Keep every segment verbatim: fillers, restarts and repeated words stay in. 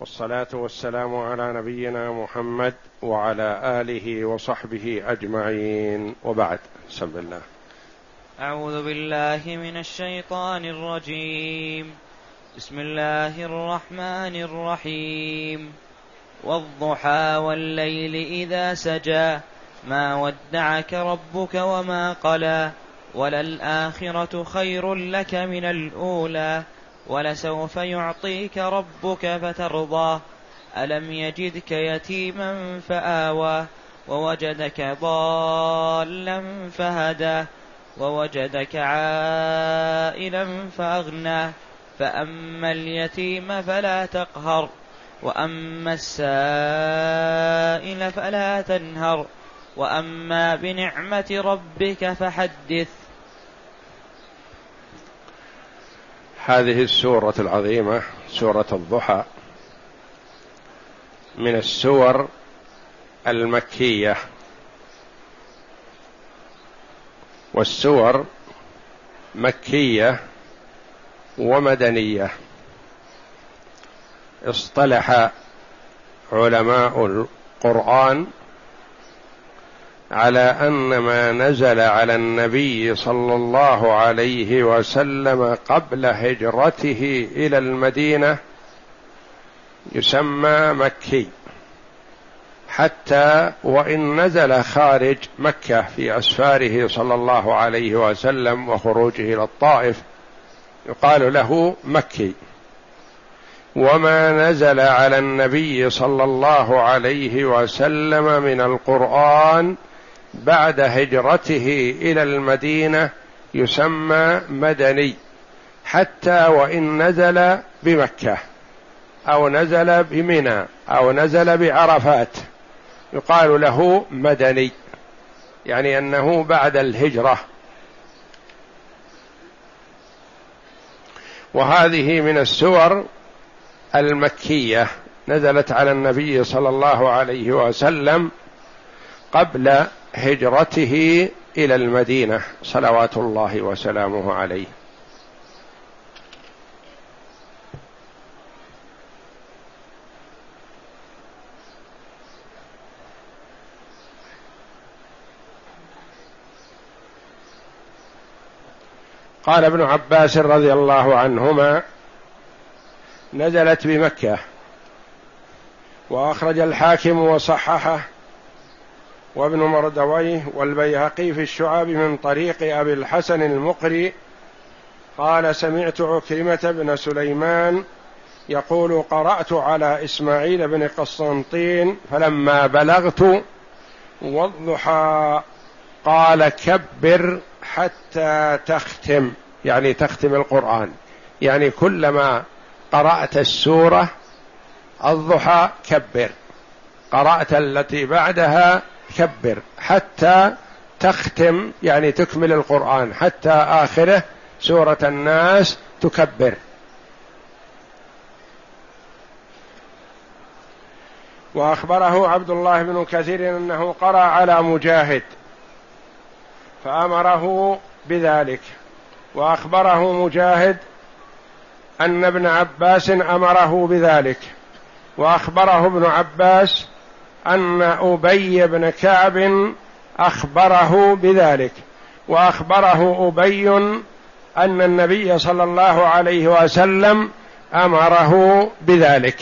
والصلاة والسلام على نبينا محمد وعلى آله وصحبه أجمعين، وبعد. بسم الله. أعوذ بالله من الشيطان الرجيم. بسم الله الرحمن الرحيم. والضحى والليل إذا سجى ما ودعك ربك وما قلى وللآخرة خير لك من الأولى ولسوف يعطيك ربك فترضى ألم يجدك يتيما فآوى ووجدك ضالا فهدى ووجدك عائلا فأغنى فأما اليتيم فلا تقهر وأما السائل فلا تنهر وأما بنعمة ربك فحدث. هذه السورة العظيمة سورة الضحى من السور المكية، والسور مكية ومدنية. اصطلح علماء القرآن على أن ما نزل على النبي صلى الله عليه وسلم قبل هجرته إلى المدينة يسمى مكي، حتى وإن نزل خارج مكة في أسفاره صلى الله عليه وسلم وخروجه إلى الطائف يقال له مكي. وما نزل على النبي صلى الله عليه وسلم من القرآن بعد هجرته إلى المدينة يسمى مدني، حتى وإن نزل بمكة أو نزل بمنى أو نزل بعرفات يقال له مدني، يعني أنه بعد الهجرة. وهذه من السور المكية نزلت على النبي صلى الله عليه وسلم قبل هجرته إلى المدينة صلوات الله وسلامه عليه. قال ابن عباس رضي الله عنهما: نزلت بمكة، وأخرج الحاكم وصححه وابن مردويه والبيهقي في الشعاب من طريق أبي الحسن المقري قال: سمعت عكرمة بن سليمان يقول: قرأت على إسماعيل بن قسطنطين فلما بلغت والضحى قال: كبر حتى تختم، يعني تختم القرآن، يعني كلما قرأت السورة الضحى كبر، قرأت التي بعدها كبر حتى تختم، يعني تكمل القرآن حتى آخره سورة الناس تكبر. وأخبره عبد الله بن كثير أنه قرأ على مجاهد فأمره بذلك، وأخبره مجاهد أن ابن عباس أمره بذلك، وأخبره ابن عباس أن أبي بن كعب أخبره بذلك، وأخبره أبي أن النبي صلى الله عليه وسلم أمره بذلك.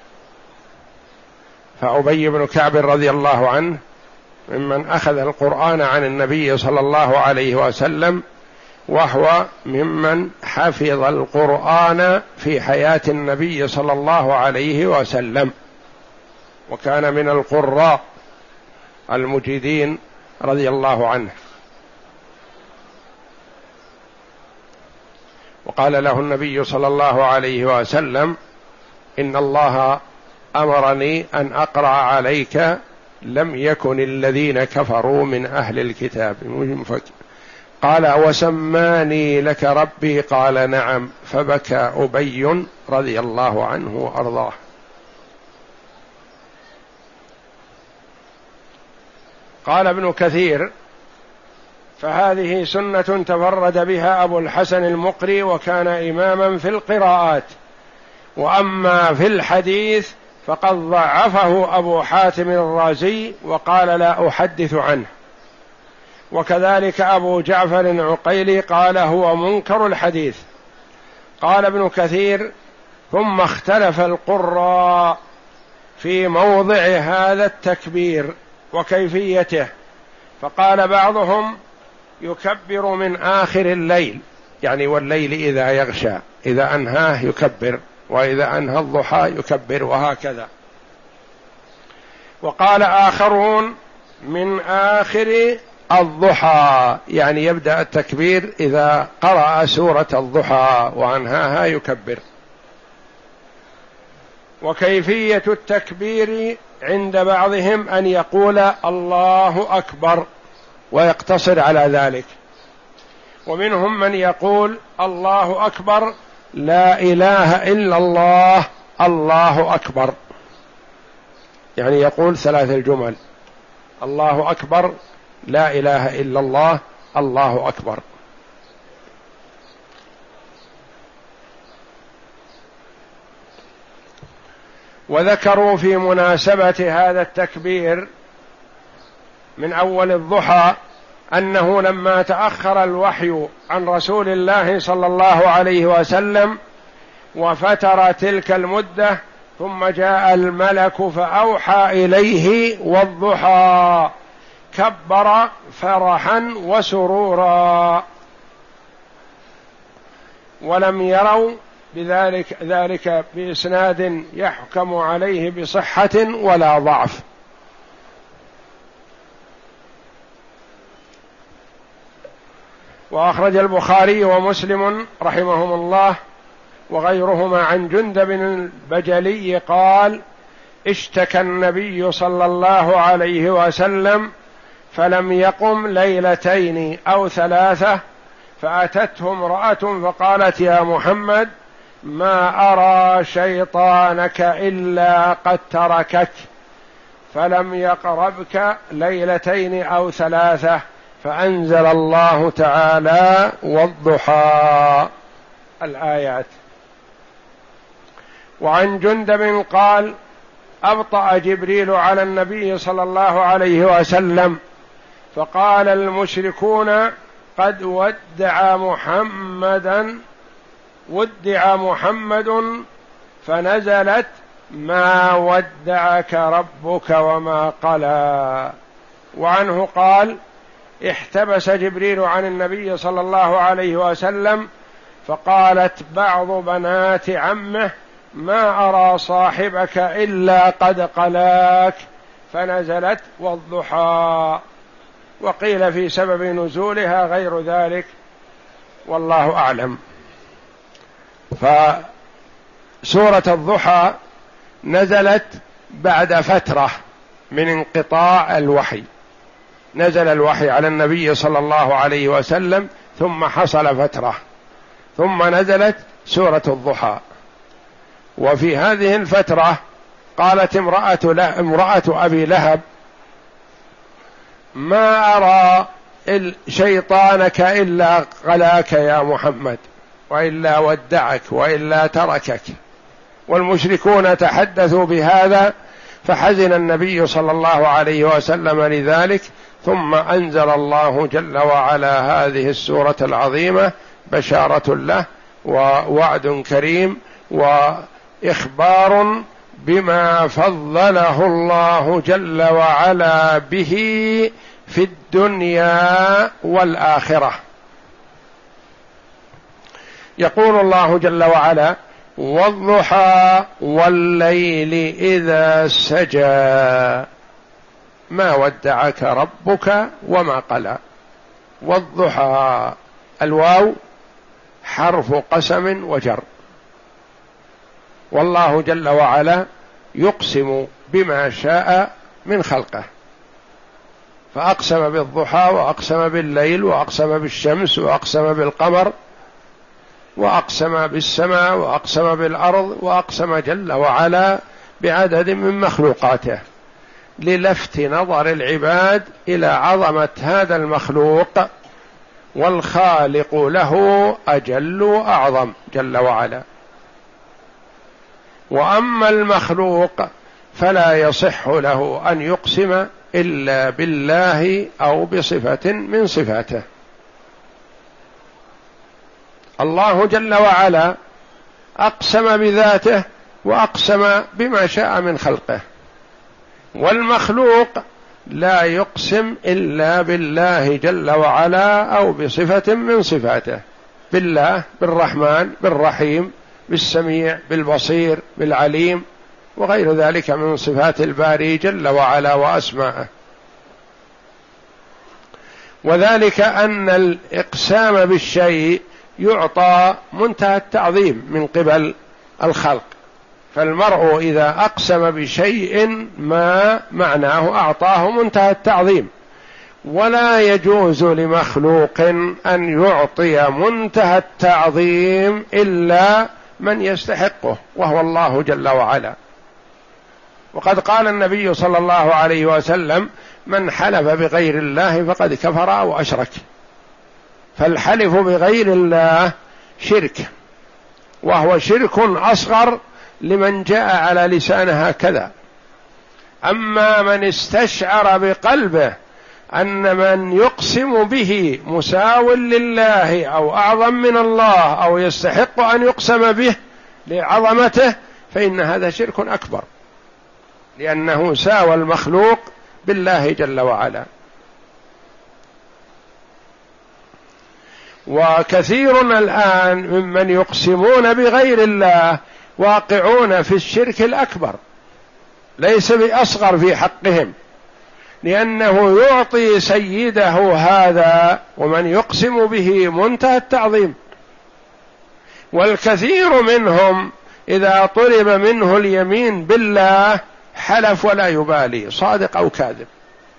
فأبي بن كعب رضي الله عنه ممن أخذ القرآن عن النبي صلى الله عليه وسلم، وهو ممن حفظ القرآن في حياة النبي صلى الله عليه وسلم، وكان من القراء المجيدين رضي الله عنه. وقال له النبي صلى الله عليه وسلم: إن الله أمرني أن أقرأ عليك لم يكن الذين كفروا من أهل الكتاب. قال: وسماني لك ربي؟ قال: نعم. فبكى أبي رضي الله عنه وأرضاه. قال ابن كثير: فهذه سنة تفرد بها أبو الحسن المقري، وكان إماما في القراءات، وأما في الحديث فقد ضعفه أبو حاتم الرازي وقال لا أحدث عنه، وكذلك أبو جعفر العقيلي قال هو منكر الحديث. قال ابن كثير ثم اختلف القراء في موضع هذا التكبير وكيفيته، فقال بعضهم يكبر من آخر الليل، يعني والليل إذا يغشى، إذا أنهاه يكبر، وإذا أنهى الضحى يكبر، وهكذا. وقال آخرون من آخر الضحى، يعني يبدأ التكبير إذا قرأ سورة الضحى وأنهاها يكبر. وكيفية التكبير عند بعضهم أن يقول الله أكبر ويقتصر على ذلك، ومنهم من يقول الله أكبر لا إله إلا الله الله أكبر، يعني يقول ثلاث الجمل: الله أكبر لا إله إلا الله الله أكبر. وذكروا في مناسبة هذا التكبير من أول الضحى أنه لما تأخر الوحي عن رسول الله صلى الله عليه وسلم وفتر تلك المدة ثم جاء الملك فأوحى إليه والضحى كبر فرحا وسرورا، ولم يروا بذلك ذلك بإسناد يحكم عليه بصحة ولا ضعف. وأخرج البخاري ومسلم رحمهم الله وغيرهما عن جندب البجلي قال: اشتكى النبي صلى الله عليه وسلم فلم يقم ليلتين أو ثلاثة، فأتته امرأة فقالت: يا محمد ما أرى شيطانك إلا قد تركك، فلم يقربك ليلتين أو ثلاثة، فأنزل الله تعالى والضحى الآيات. وعن جندب قال: أبطأ جبريل على النبي صلى الله عليه وسلم فقال المشركون: قد ودع محمدا ودع محمد، فنزلت: ما ودعك ربك وما قلى. وعنه قال: احتبس جبريل عن النبي صلى الله عليه وسلم فقالت بعض بنات عمه: ما أرى صاحبك إلا قد قلاك، فنزلت والضحى. وقيل في سبب نزولها غير ذلك، والله أعلم. فسورة الضحى نزلت بعد فترة من انقطاع الوحي، نزل الوحي على النبي صلى الله عليه وسلم ثم حصل فترة، ثم نزلت سورة الضحى. وفي هذه الفترة قالت امرأة, له امرأة أبي لهب: ما أرى شيطانك إلا قلاك يا محمد، وإلا ودعك، وإلا تركك. والمشركون تحدثوا بهذا، فحزن النبي صلى الله عليه وسلم لذلك، ثم أنزل الله جل وعلا هذه السورة العظيمة بشارة له ووعد كريم وإخبار بما فضله الله جل وعلا به في الدنيا والآخرة. يقول الله جل وعلا: والضحى والليل إذا سجى ما ودعك ربك وما قلى. والضحى الواو حرف قسم وجر، والله جل وعلا يقسم بما شاء من خلقه، فأقسم بالضحى وأقسم بالليل وأقسم بالشمس وأقسم بالقمر وأقسم بالسماء وأقسم بالأرض، وأقسم جل وعلا بعدد من مخلوقاته للفت نظر العباد إلى عظمة هذا المخلوق، والخالق له أجل وأعظم جل وعلا. وأما المخلوق فلا يصح له أن يقسم إلا بالله أو بصفة من صفاته. الله جل وعلا أقسم بذاته وأقسم بما شاء من خلقه، والمخلوق لا يقسم إلا بالله جل وعلا أو بصفة من صفاته، بالله، بالرحمن، بالرحيم، بالسميع، بالبصير، بالعليم، وغير ذلك من صفات الباري جل وعلا وأسماءه. وذلك أن الإقسام بالشيء يعطى منتهى التعظيم من قبل الخلق، فالمرء إذا أقسم بشيء ما معناه أعطاه منتهى التعظيم، ولا يجوز لمخلوق أن يعطي منتهى التعظيم إلا من يستحقه وهو الله جل وعلا. وقد قال النبي صلى الله عليه وسلم: من حلف بغير الله فقد كفر أو أشرك. فالحلف بغير الله شرك، وهو شرك أصغر لمن جاء على لسانه هكذا. أما من استشعر بقلبه أن من يقسم به مساو لله أو أعظم من الله أو يستحق أن يقسم به لعظمته، فإن هذا شرك أكبر، لأنه ساوى المخلوق بالله جل وعلا. وكثير الآن ممن يقسمون بغير الله واقعون في الشرك الأكبر، ليس بأصغر في حقهم، لأنه يعطي سيده هذا ومن يقسم به منتهى التعظيم. والكثير منهم إذا طلب منه اليمين بالله حلف ولا يبالي صادق أو كاذب،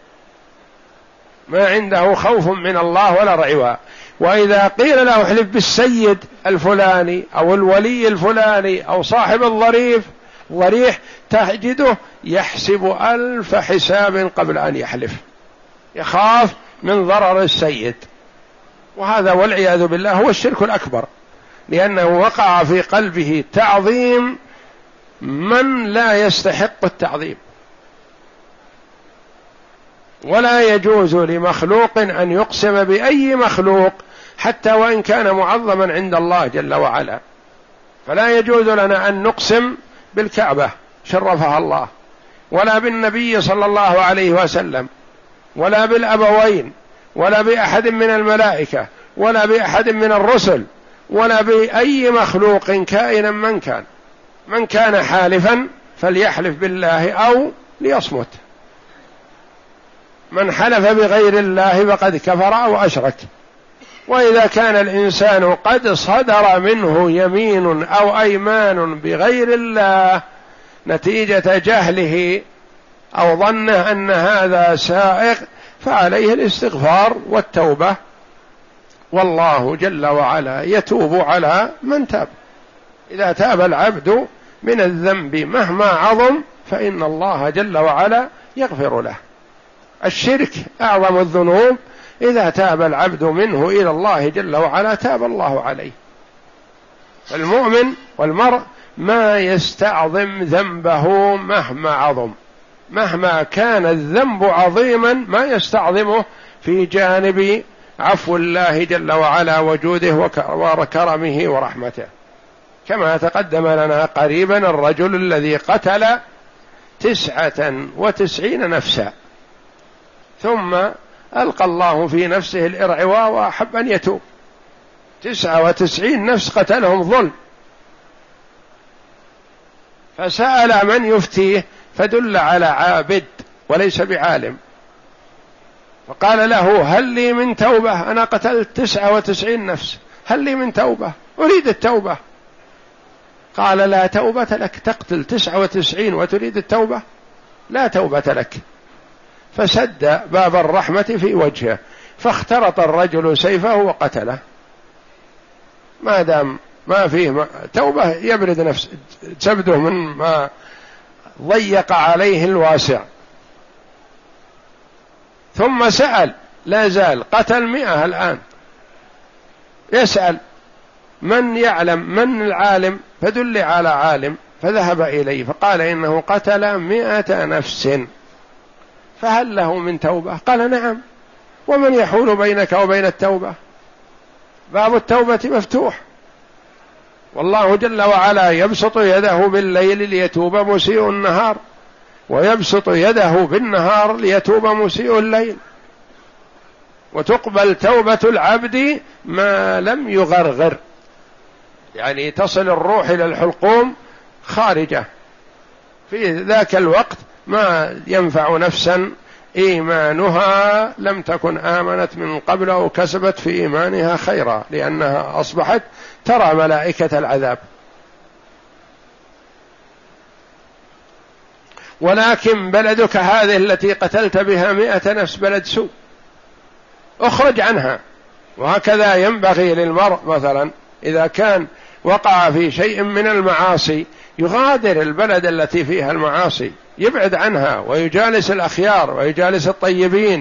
ما عنده خوف من الله ولا رعوة. وإذا قيل له احلف بالسيد الفلاني أو الولي الفلاني أو صاحب الظريف ضريح، تجده يحسب ألف حساب قبل أن يحلف، يخاف من ضرر السيد. وهذا والعياذ بالله هو الشرك الأكبر، لأنه وقع في قلبه تعظيم من لا يستحق التعظيم. ولا يجوز لمخلوق أن يقسم بأي مخلوق حتى وإن كان معظما عند الله جل وعلا. فلا يجوز لنا أن نقسم بالكعبة شرفها الله، ولا بالنبي صلى الله عليه وسلم، ولا بالأبوين، ولا بأحد من الملائكة، ولا بأحد من الرسل، ولا بأي مخلوق كائنا من كان. من كان حالفا فليحلف بالله أو ليصمت. من حلف بغير الله فقد كفر أو أشرك. وإذا كان الإنسان قد صدر منه يمين أو أيمان بغير الله نتيجة جهله أو ظنه أن هذا سائغ، فعليه الاستغفار والتوبة، والله جل وعلا يتوب على من تاب. إذا تاب العبد من الذنب مهما عظم فإن الله جل وعلا يغفر له. الشرك أعظم الذنوب، إذا تاب العبد منه إلى الله جل وعلا تاب الله عليه. المؤمن والمرء ما يستعظم ذنبه مهما عظم، مهما كان الذنب عظيما ما يستعظمه في جانب عفو الله جل وعلا وجوده وكرمه ورحمته. كما تقدم لنا قريبا الرجل الذي قتل تسعة وتسعين نفسا ثم ألقى الله في نفسه الإرعواء وأحب أن يتوب. تسعة وتسعين نفس قتلهم ظلم، فسأل من يفتيه فدل على عابد وليس بعالم، فقال له: هل لي من توبة؟ أنا قتلت تسعة وتسعين نفس، هل لي من توبة؟ أريد التوبة. قال: لا توبة لك، تقتل تسعة وتسعين وتريد التوبة؟ لا توبة لك. فسد باب الرحمة في وجهه، فاخترط الرجل سيفه وقتله. ما دام ما فيه توبة يبرد نفسه، تبده من ما ضيق عليه الواسع. ثم سأل، لا زال قتل مئة الآن، يسأل من يعلم من العالم، فدل على عالم فذهب إليه فقال إنه قتل مئة نفس فهل له من توبة؟ قال نعم. ومن يحول بينك وبين التوبة؟ باب التوبة مفتوح، والله جل وعلا يبسط يده بالليل ليتوب مسيء النهار، ويبسط يده بالنهار ليتوب مسيء الليل، وتقبل توبة العبد ما لم يغرغر، يعني تصل الروح إلى الحلقوم خارجة، في ذاك الوقت ما ينفع نفسا إيمانها لم تكن آمنت من قبل أو كسبت في إيمانها خيرا، لأنها أصبحت ترى ملائكة العذاب. ولكن بلدك هذه التي قتلت بها مئة نفس بلد سوء، اخرج عنها. وهكذا ينبغي للمرء مثلا إذا كان وقع في شيء من المعاصي يغادر البلد التي فيها المعاصي، يبعد عنها ويجالس الأخيار ويجالس الطيبين.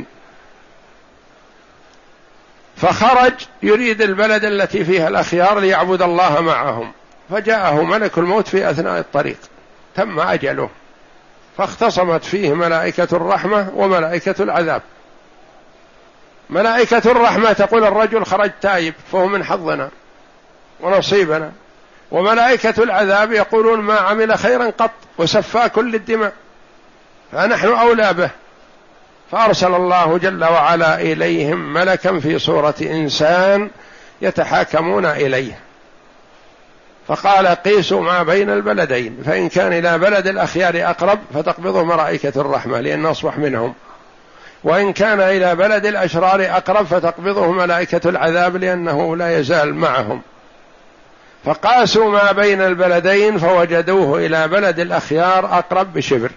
فخرج يريد البلد التي فيها الأخيار ليعبد الله معهم، فجاءه ملك الموت في أثناء الطريق، تم أجله، فاختصمت فيه ملائكة الرحمة وملائكة العذاب. ملائكة الرحمة تقول الرجل خرج تائب فهو من حظنا ونصيبنا، وملائكة العذاب يقولون ما عمل خيرا قط وسفاك للدماء فنحن أولى به. فأرسل الله جل وعلا إليهم ملكا في صورة إنسان يتحاكمون إليه، فقال قيسوا ما بين البلدين، فإن كان إلى بلد الأخيار أقرب فتقبضه ملائكة الرحمة لأنه أصبح منهم، وإن كان إلى بلد الأشرار أقرب فتقبضه ملائكة العذاب لأنه لا يزال معهم. فقاسوا ما بين البلدين فوجدوه إلى بلد الأخيار أقرب بشبر.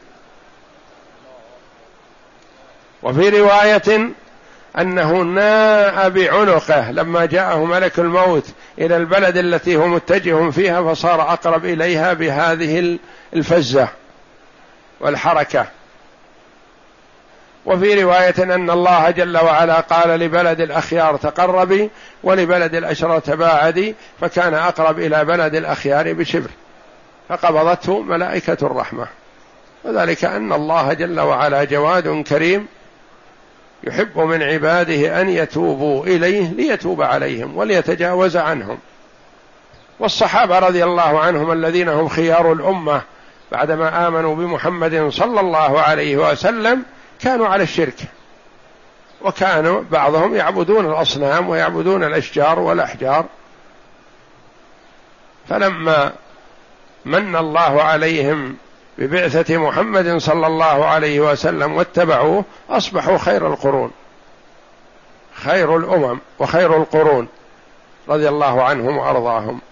وفي رواية أنه ناء بعنقه لما جاءه ملك الموت إلى البلد التي هو متجه فيها، فصار أقرب إليها بهذه الفزة والحركة. وفي رواية أن الله جل وعلا قال لبلد الأخيار تقربي ولبلد الأشرار تباعدي، فكان أقرب إلى بلد الأخيار بشبر، فقبضته ملائكة الرحمة. وذلك أن الله جل وعلا جواد كريم يحب من عباده أن يتوبوا إليه ليتوب عليهم وليتجاوز عنهم. والصحابة رضي الله عنهم الذين هم خيار الأمة بعدما آمنوا بمحمد صلى الله عليه وسلم كانوا على الشرك، وكانوا بعضهم يعبدون الأصنام ويعبدون الأشجار والأحجار، فلما من الله عليهم ببعثة محمد صلى الله عليه وسلم واتبعوه أصبحوا خير القرون، خير الأمم وخير القرون رضي الله عنهم وأرضاهم.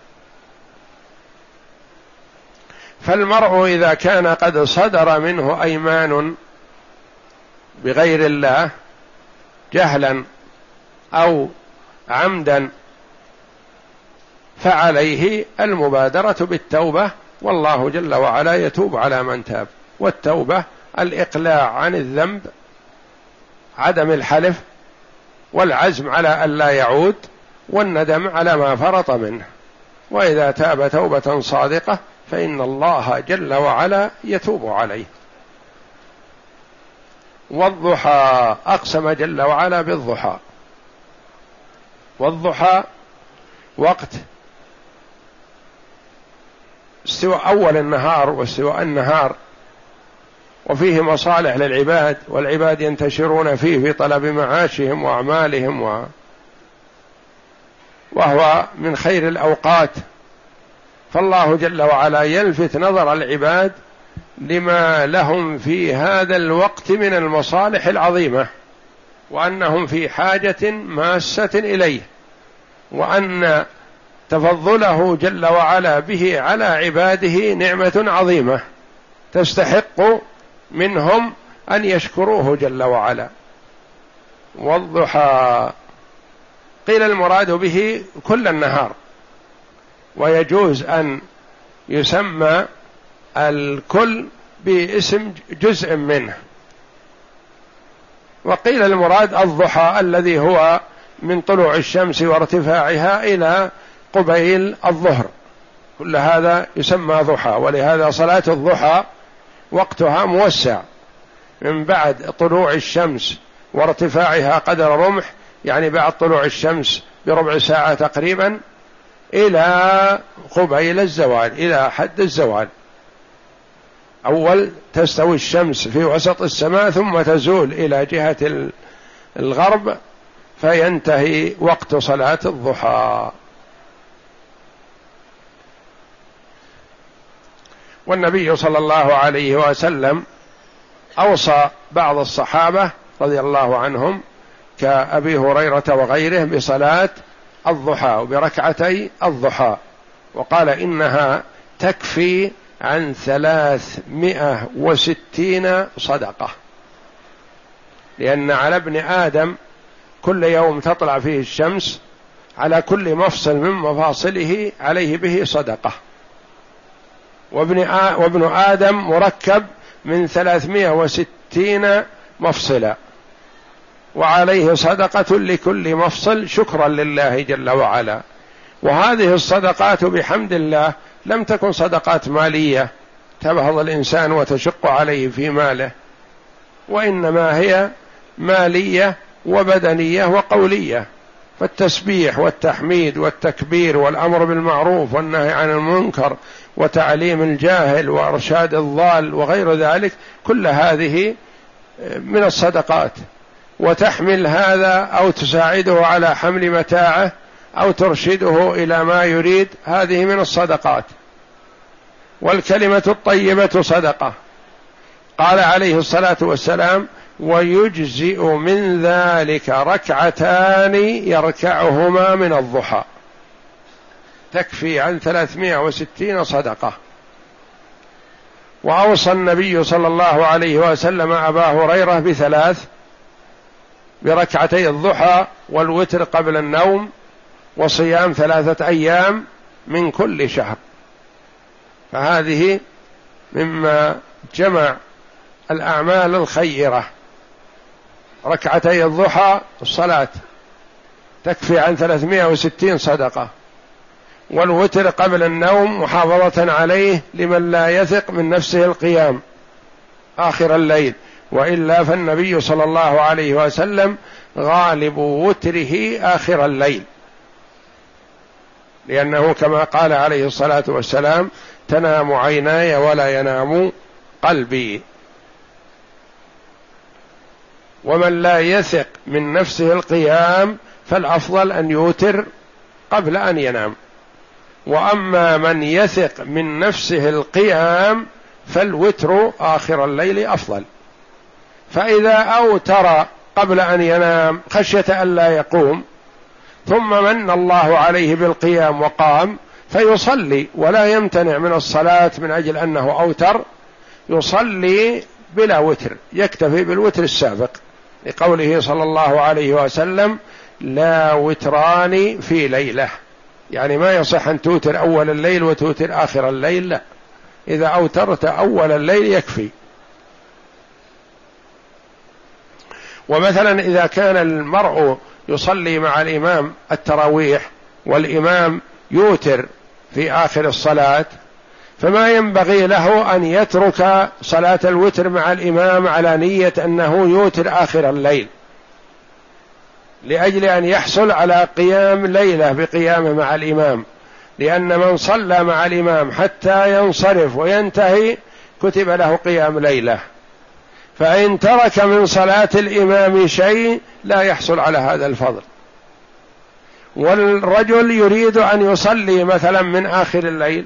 فالمرء إذا كان قد صدر منه أيمان بغير الله جهلا أو عمدا فعليه المبادرة بالتوبة، والله جل وعلا يتوب على من تاب. والتوبة الإقلاع عن الذنب، عدم الحلف، والعزم على ألا يعود، والندم على ما فرط منه. وإذا تاب توبة صادقة فإن الله جل وعلا يتوب عليه. والضحى، أقسم جل وعلا بالضحى. والضحى وقت استواء أول النهار واستواء النهار، وفيه مصالح للعباد، والعباد ينتشرون فيه في طلب معاشهم وأعمالهم و... وهو من خير الأوقات. فالله جل وعلا يلفت نظر العباد لما لهم في هذا الوقت من المصالح العظيمة، وأنهم في حاجة ماسة إليه، وأن تفضله جل وعلا به على عباده نعمة عظيمة تستحق منهم أن يشكروه جل وعلا. والضحى قيل المراد به كل النهار، ويجوز أن يسمى الكل باسم جزء منه. وقيل المراد الضحى الذي هو من طلوع الشمس وارتفاعها إلى قبيل الظهر، كل هذا يسمى ضحى. ولهذا صلاة الضحى وقتها موسع، من بعد طلوع الشمس وارتفاعها قدر رمح، يعني بعد طلوع الشمس بربع ساعة تقريبا، إلى قبيل الزوال، إلى حد الزوال. أول تستوي الشمس في وسط السماء ثم تزول إلى جهة الغرب فينتهي وقت صلاة الضحى. والنبي صلى الله عليه وسلم أوصى بعض الصحابة رضي الله عنهم كأبي هريرة وغيره بصلاة الضحى وبركعتي الضحى، وقال إنها تكفي عن ثلاثمائة وستين صدقة، لأن على ابن آدم كل يوم تطلع فيه الشمس على كل مفصل من مفاصله عليه به صدقة، وابن وابن آدم مركب من ثلاثمائة وستين مفصلا، وعليه صدقة لكل مفصل شكرا لله جل وعلا. وهذه الصدقات بحمد الله لم تكن صدقات مالية تبهض الإنسان وتشق عليه في ماله، وإنما هي مالية وبدنية وقولية، فالتسبيح والتحميد والتكبير والأمر بالمعروف والنهي عن المنكر وتعليم الجاهل وإرشاد الضال وغير ذلك، كل هذه من الصدقات. وتحمل هذا أو تساعده على حمل متاعه أو ترشده إلى ما يريد، هذه من الصدقات. والكلمة الطيبة صدقة، قال عليه الصلاة والسلام: ويجزئ من ذلك ركعتان يركعهما من الضحى، تكفي عن ثلاثمائة وستين صدقة. وأوصى النبي صلى الله عليه وسلم أبا هريرة بثلاث: بركعتي الضحى والوتر قبل النوم وصيام ثلاثة أيام من كل شهر. فهذه مما جمع الأعمال الخيرة. ركعتي الضحى الصلاة تكفي عن ثلاثمائة وستين صدقة، والوتر قبل النوم محافظة عليه لمن لا يثق من نفسه القيام آخر الليل، وإلا فالنبي صلى الله عليه وسلم غالب وتره آخر الليل، لأنه كما قال عليه الصلاة والسلام: تنام عيناي ولا ينام قلبي. ومن لا يثق من نفسه القيام فالأفضل أن يوتر قبل أن ينام، وأما من يثق من نفسه القيام فالوتر آخر الليل أفضل. فإذا أوتر قبل أن ينام خشية أن لا يقوم، ثم من الله عليه بالقيام وقام، فيصلي ولا يمتنع من الصلاة من أجل أنه أوتر، يصلي بلا وتر، يكتفي بالوتر السابق، لقوله صلى الله عليه وسلم: لا وتران في ليلة، يعني ما يصح أن توتر أول الليل وتوتر آخر الليل، لا، إذا أوترت أول الليل يكفي. ومثلا إذا كان المرء يصلي مع الإمام التراويح والإمام يوتر في آخر الصلاة، فما ينبغي له أن يترك صلاة الوتر مع الإمام على نية أنه يوتر آخر الليل، لأجل أن يحصل على قيام ليلة بقيامه مع الإمام، لأن من صلى مع الإمام حتى ينصرف وينتهي كتب له قيام ليلة، فإن ترك من صلاة الإمام شيء لا يحصل على هذا الفضل. والرجل يريد أن يصلي مثلا من آخر الليل،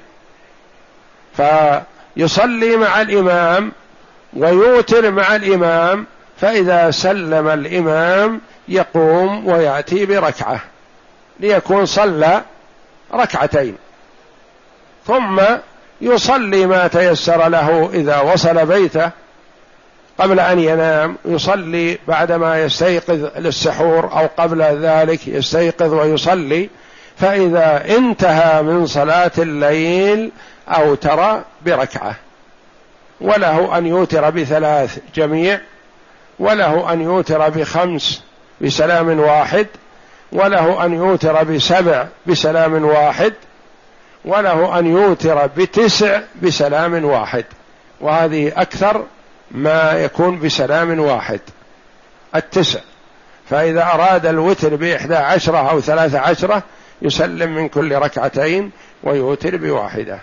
فيصلي مع الإمام ويوتر مع الإمام، فإذا سلم الإمام يقوم ويأتي بركعة ليكون صلى ركعتين، ثم يصلي ما تيسر له إذا وصل بيته قبل أن ينام، يصلي بعدما يستيقظ للسحور أو قبل ذلك يستيقظ ويصلي، فإذا انتهى من صلاة الليل أوتر بركعة، وله أن يوتر بثلاث جميع، وله أن يوتر بخمس بسلام واحد، وله أن يوتر بسبع بسلام واحد، وله أن يوتر بتسع بسلام واحد، وهذه أكثر ما يكون بسلام واحد التسع. فإذا أراد الوتر بإحدى عشرة أو ثلاث عشرة يسلم من كل ركعتين ويوتر بواحدة،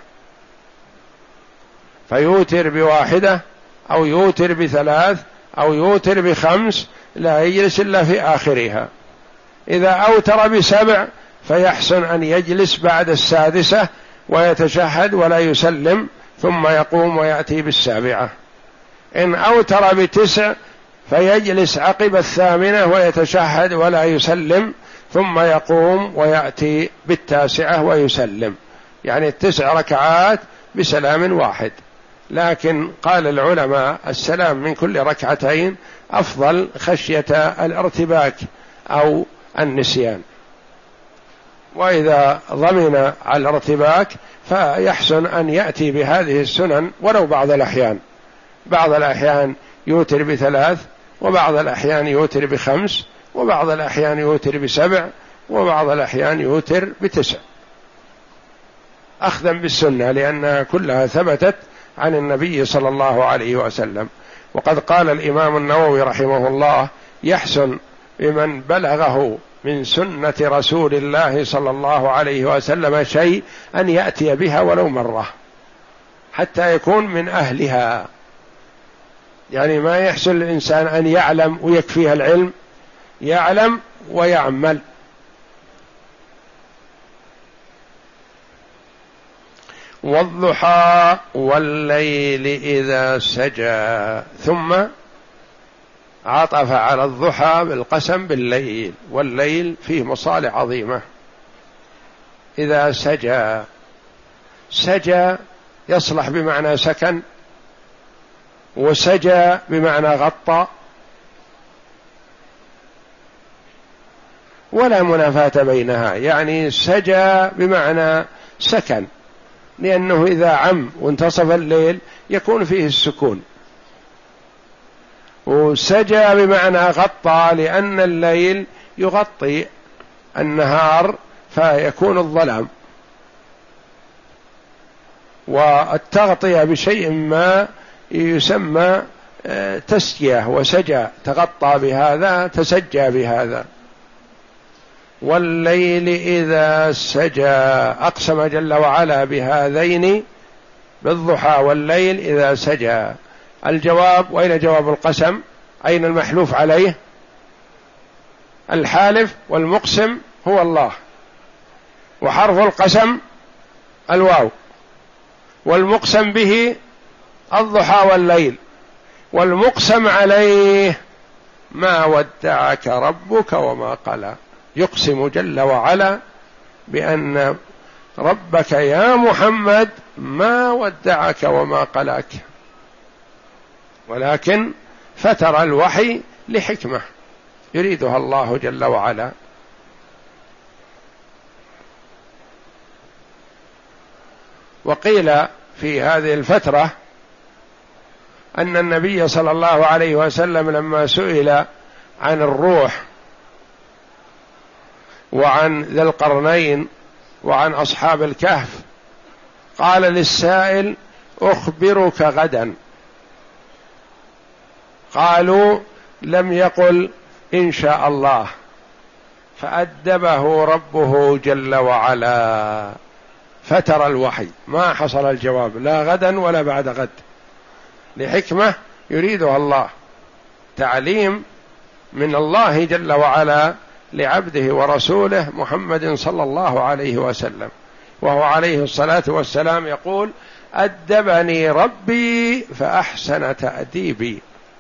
فيوتر بواحدة أو يوتر بثلاث أو يوتر بخمس، لا يجلس إلا في آخرها. إذا أوتر بسبع فيحسن أن يجلس بعد السادسة ويتشهد ولا يسلم ثم يقوم ويأتي بالسابعة. إن أوتر بتسع فيجلس عقب الثامنة ويتشهد ولا يسلم ثم يقوم ويأتي بالتاسعة ويسلم، يعني التسع ركعات بسلام واحد. لكن قال العلماء السلام من كل ركعتين أفضل خشية الارتباك أو النسيان، وإذا ضمن على الارتباك فيحسن أن يأتي بهذه السنن ولو بعض الأحيان. بعض الأحيان يوتر بثلاث، وبعض الأحيان يوتر بخمس، وبعض الأحيان يوتر بسبع، وبعض الأحيان يوتر بتسع، أخذا بالسنة لأنها كلها ثبتت عن النبي صلى الله عليه وسلم. وقد قال الإمام النووي رحمه الله: يحسن بمن بلغه من سنة رسول الله صلى الله عليه وسلم شيء أن يأتي بها ولو مرة حتى يكون من أهلها. يعني ما يحسن الإنسان أن يعلم ويكفيها العلم، يعلم ويعمل. والضحى والليل إذا سجى، ثم عطف على الضحى بالقسم بالليل، والليل فيه مصالح عظيمة. إذا سجى، سجى يصلح بمعنى سكن، وسجى بمعنى غطى، ولا منافاة بينها. يعني سجى بمعنى سكن، لأنه إذا عم وانتصف الليل يكون فيه السكون، وسجى بمعنى غطى لأن الليل يغطي النهار فيكون الظلام. والتغطية بشيء ما يسمى تسجية، وسجى تغطى بهذا تسجى بهذا. والليل إذا سجى، أقسم جل وعلا بهذين بالضحى والليل إذا سجى. الجواب، وأين جواب القسم؟ أين المحلوف عليه؟ الحالف والمقسم هو الله، وحرف القسم الواو، والمقسم به الضحى والليل، والمقسم عليه ما ودعك ربك وما قلى. يقسم جل وعلا بأن ربك يا محمد ما ودعك وما قلاك، ولكن فتر الوحي لحكمة يريدها الله جل وعلا. وقيل في هذه الفترة أن النبي صلى الله عليه وسلم لما سئل عن الروح وعن ذي القرنين وعن أصحاب الكهف قال للسائل: أخبرك غدا. قالوا: لم يقل إن شاء الله، فأدبه ربه جل وعلا، فتر الوحي، ما حصل الجواب لا غدا ولا بعد غد، لحكمة يريدها الله، تعليم من الله جل وعلا لعبده ورسوله محمد صلى الله عليه وسلم. وهو عليه الصلاة والسلام يقول: أدبني ربي فأحسن تأديبي.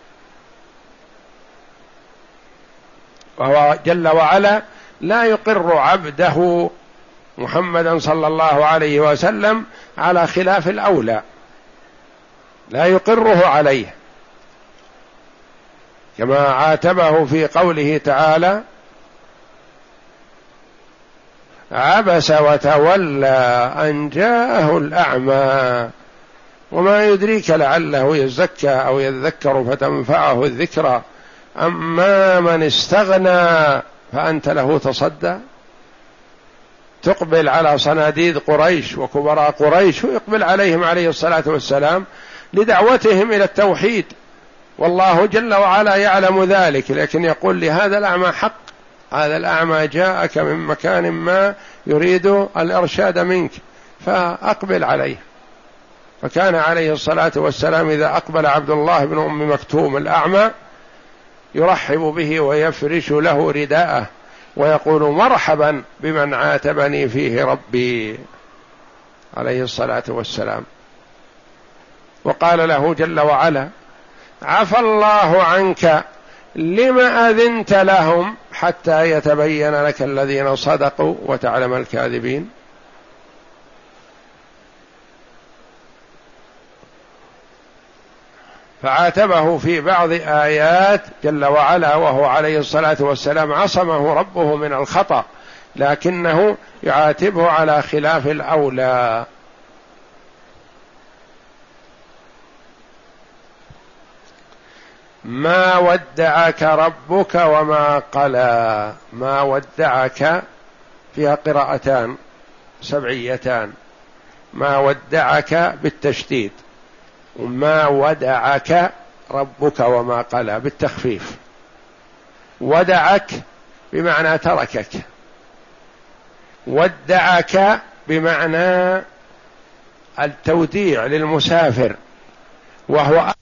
وهو جل وعلا لا يقر عبده محمدا صلى الله عليه وسلم على خلاف الأولى، لا يقره عليه، كما عاتبه في قوله تعالى: عبس وتولى أن جاءه الأعمى وما يدريك لعله يزكى أو يذكر فتنفعه الذكرى أما من استغنى فأنت له تصدى. تقبل على صناديد قريش وكبراء قريش ويقبل عليهم عليه الصلاة والسلام لدعوتهم إلى التوحيد، والله جل وعلا يعلم ذلك، لكن يقول لهذا الأعمى حق، هذا الأعمى جاءك من مكان ما يريد الإرشاد منك فأقبل عليه. فكان عليه الصلاة والسلام إذا أقبل عبد الله بن أم مكتوم الأعمى يرحب به ويفرش له رداءه ويقول مرحبا بمن عاتبني فيه ربي عليه الصلاة والسلام. وقال له جل وعلا عفى الله عنك لم أذنت لهم حتى يتبين لك الذين صدقوا وتعلم الكاذبين. فعاتبه في بعض آيات جل وعلا وهو عليه الصلاة والسلام عصمه ربه من الخطأ، لكنه يعاتبه على خلاف الأولى. ما ودعك ربك وما قلى. ما ودعك فيها قراءتان سبعيتان، ما ودعك بالتشديد، وما ودعك ربك وما قلى بالتخفيف. ودعك بمعنى تركك، ودعك بمعنى التوديع للمسافر، وهو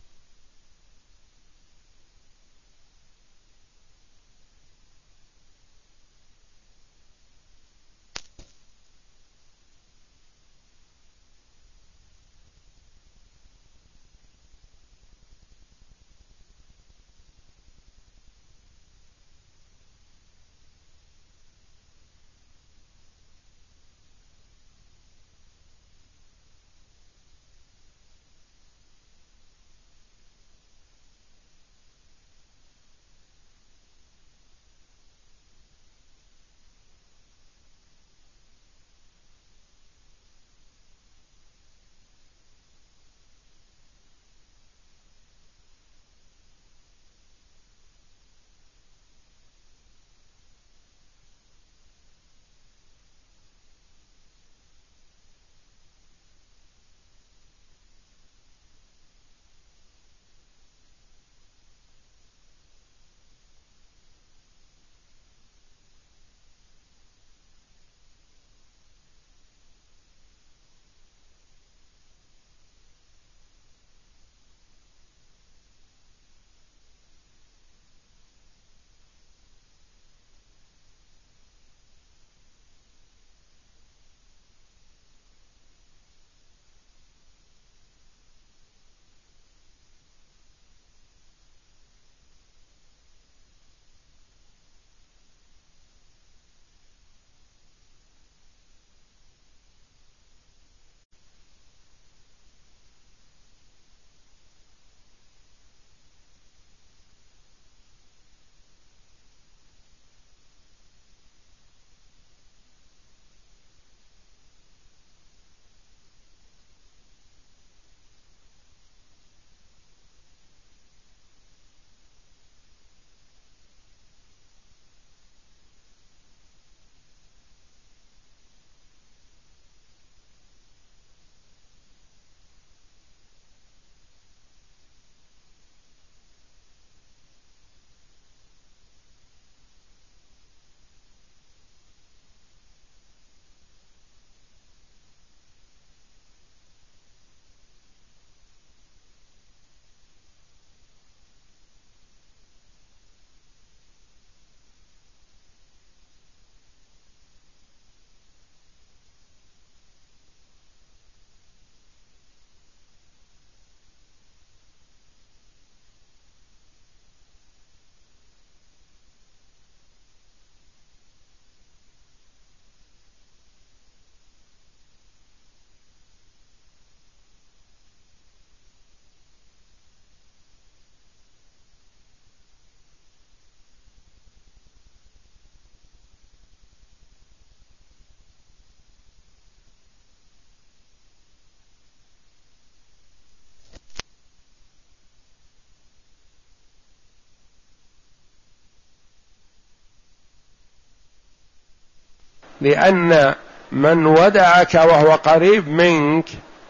لأن من ودعك وهو قريب منك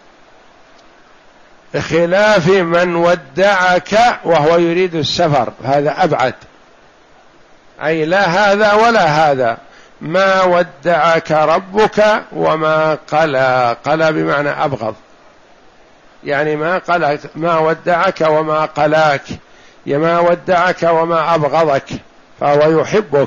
بخلاف من ودعك وهو يريد السفر، هذا أبعد، أي لا هذا ولا هذا. ما ودعك ربك وما قلى، قلى بمعنى أبغض، يعني ما قلك، ما ودعك وما قلاك، ما ودعك وما أبغضك، فهو يحبك.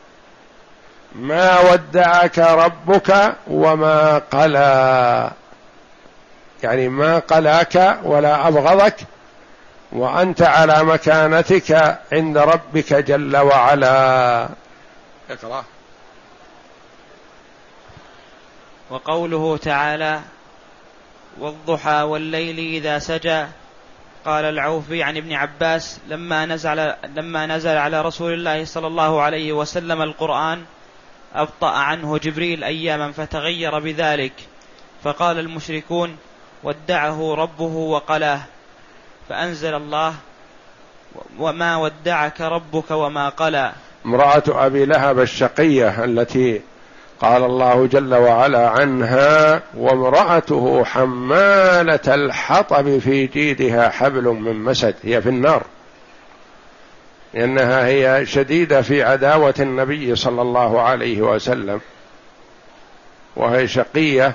ما ودعك ربك وما قلى، يعني ما قلاك ولا أبغضك، وأنت على مكانتك عند ربك جل وعلا. اقرأ. وقوله تعالى: والضحى والليل إذا سجى. قال العوفي عن ابن عباس: لما نزل, لما نزل على رسول الله صلى الله عليه وسلم القرآن أبطأ عنه جبريل أياما فتغير بذلك، فقال المشركون: ودعه ربه وقلاه، فأنزل الله: وما ودعك ربك وما قلى. امرأة أبي لهب الشقية التي قال الله جل وعلا عنها: وامرأته حمالة الحطب في جيدها حبل من مسد، هي في النار، لأنها هي شديدة في عداوة النبي صلى الله عليه وسلم، وهي شقية،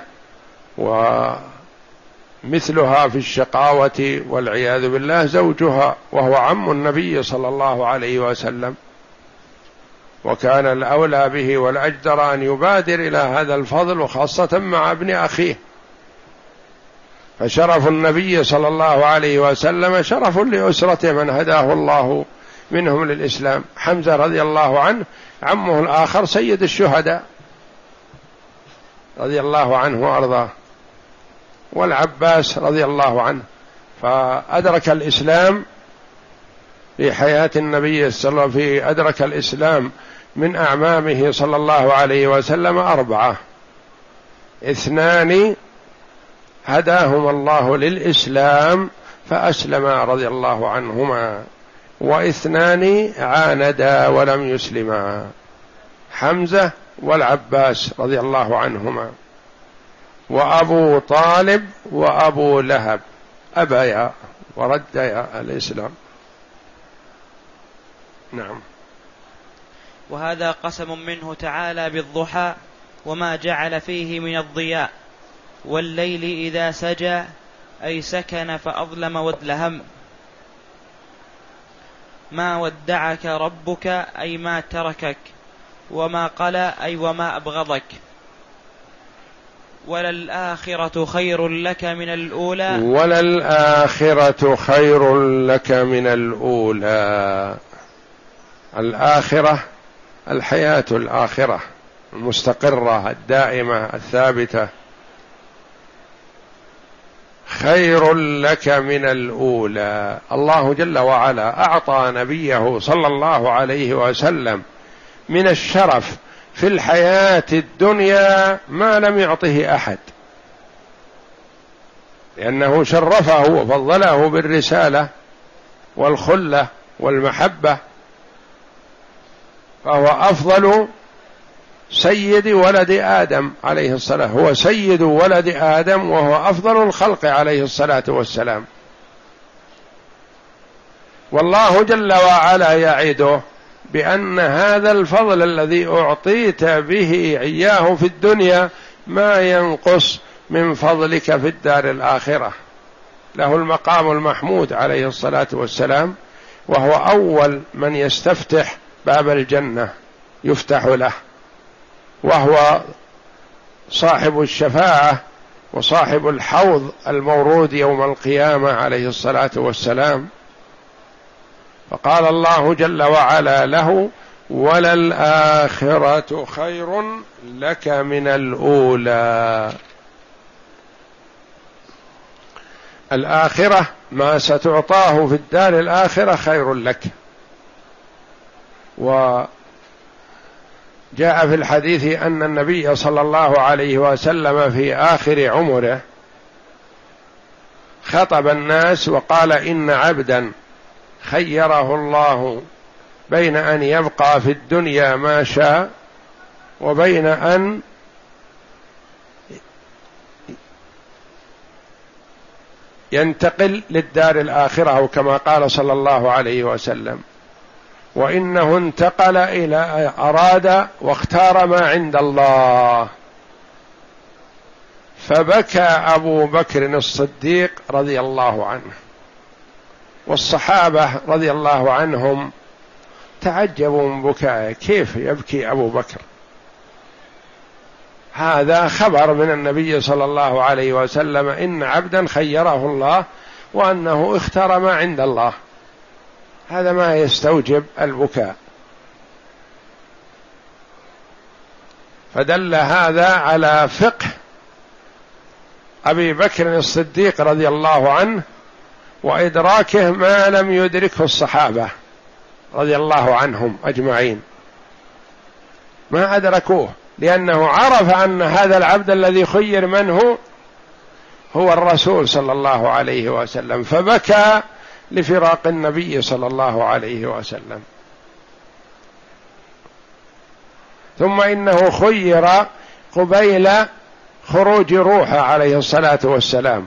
ومثلها في الشقاوة والعياذ بالله زوجها، وهو عم النبي صلى الله عليه وسلم، وكان الأولى به والأجدر أن يبادر إلى هذا الفضل، وخاصة مع ابن أخيه. فشرف النبي صلى الله عليه وسلم شرف لأسرته من هداه الله منهم للإسلام. حمزة رضي الله عنه عمه الآخر سيد الشهداء رضي الله عنه وأرضاه، والعباس رضي الله عنه، فأدرك الإسلام في حياة النبي صلى الله عليه وسلم، في أدرك الإسلام من أعمامه صلى الله عليه وسلم أربعة: اثنان هداهما الله للإسلام فأسلما رضي الله عنهما، واثنان عاندا ولم يسلما، حمزة والعباس رضي الله عنهما، وأبو طالب وأبو لهب أبيا ورديا الإسلام. نعم. وهذا قسم منه تعالى بالضحى وما جعل فيه من الضياء، والليل إذا سجى أي سكن فأظلم وادلهم. ما ودعك ربك أي ما تركك، وما قلى أي وما أبغضك. وللآخرة خير لك من الأولى، وللآخرة خير لك من الأولى. الآخرة الحياة الآخرة المستقرة الدائمة الثابتة، خير لك من الأولى. الله جل وعلا أعطى نبيه صلى الله عليه وسلم من الشرف في الحياة الدنيا ما لم يعطه أحد، لأنه شرفه وفضله بالرسالة والخلة والمحبة، فهو أفضل سيد ولد آدم عليه الصلاة، هو سيد ولد آدم وهو أفضل الخلق عليه الصلاة والسلام. والله جل وعلا يعده بأن هذا الفضل الذي أعطيت به إياه في الدنيا ما ينقص من فضلك في الدار الآخرة. له المقام المحمود عليه الصلاة والسلام، وهو أول من يستفتح باب الجنة يفتح له، وهو صاحب الشفاعة وصاحب الحوض المورود يوم القيامة عليه الصلاة والسلام. فقال الله جل وعلا له: وللآخرة خير لك من الأولى. الآخرة ما ستعطاه في الدار الآخرة خير لك. وجاء في الحديث أن النبي صلى الله عليه وسلم في آخر عمره خطب الناس وقال: إن عبدا خيره الله بين أن يبقى في الدنيا ما شاء وبين أن ينتقل للدار الآخرة، أو كما قال صلى الله عليه وسلم: وإنه انتقل إلى أراد واختار ما عند الله. فبكى أبو بكر الصديق رضي الله عنه، والصحابة رضي الله عنهم تعجبوا من بكائه، كيف يبكي أبو بكر؟ هذا خبر من النبي صلى الله عليه وسلم إن عبدا خيره الله وأنه اختار ما عند الله، هذا ما يستوجب البكاء. فدل هذا على فقه أبي بكر الصديق رضي الله عنه وإدراكه ما لم يدركه الصحابة رضي الله عنهم أجمعين، ما أدركوه، لأنه عرف أن هذا العبد الذي خير من هو هو الرسول صلى الله عليه وسلم، فبكى لفراق النبي صلى الله عليه وسلم. ثم إنه خير قبيل خروج روحه عليه الصلاة والسلام،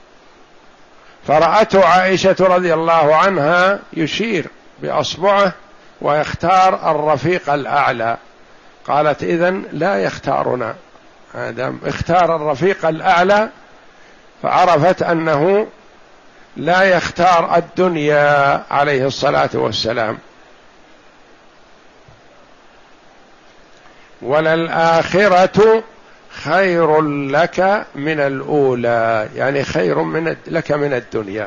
فرأته عائشة رضي الله عنها يشير بأصبعه ويختار الرفيق الأعلى، قالت: إذن لا يختارنا، هذا اختار الرفيق الأعلى، فعرفت أنه لا يختار الدنيا عليه الصلاة والسلام. وللآخرة خير لك من الأولى، يعني خير من لك من الدنيا.